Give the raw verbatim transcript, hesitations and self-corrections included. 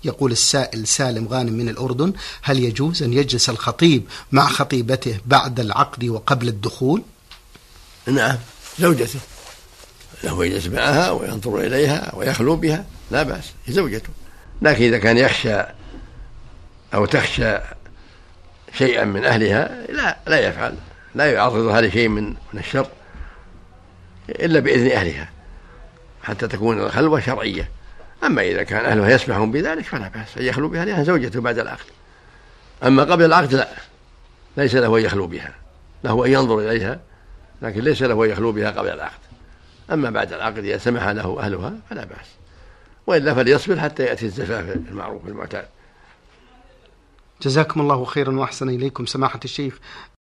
يقول السائل سالم غانم من الأردن: هل يجوز أن يجلس الخطيب مع خطيبته بعد العقد وقبل الدخول؟ نعم، زوجته له يجلس معها وينظر إليها ويخلو بها، لا بأس، هي زوجته. لكن إذا كان يخشى أو تخشى شيئا من أهلها لا لا يفعل، لا يعرضها لشيء من من الشر إلا بإذن أهلها حتى تكون الخلوة شرعية. أما إذا كان أهلها يسمحون بذلك فلا بأس أن يخلو بها لأنها زوجته بعد العقد. أما قبل العقد لا، ليس له أن يخلو بها، له أن ينظر إليها لكن ليس له أن يخلو بها قبل العقد. أما بعد العقد إذا سمح له أهلها فلا بأس، وإلا فليصبر حتى يأتي الزفاف المعروف المعتاد. جزاكم الله خيرا وأحسن إليكم سماحة الشيخ.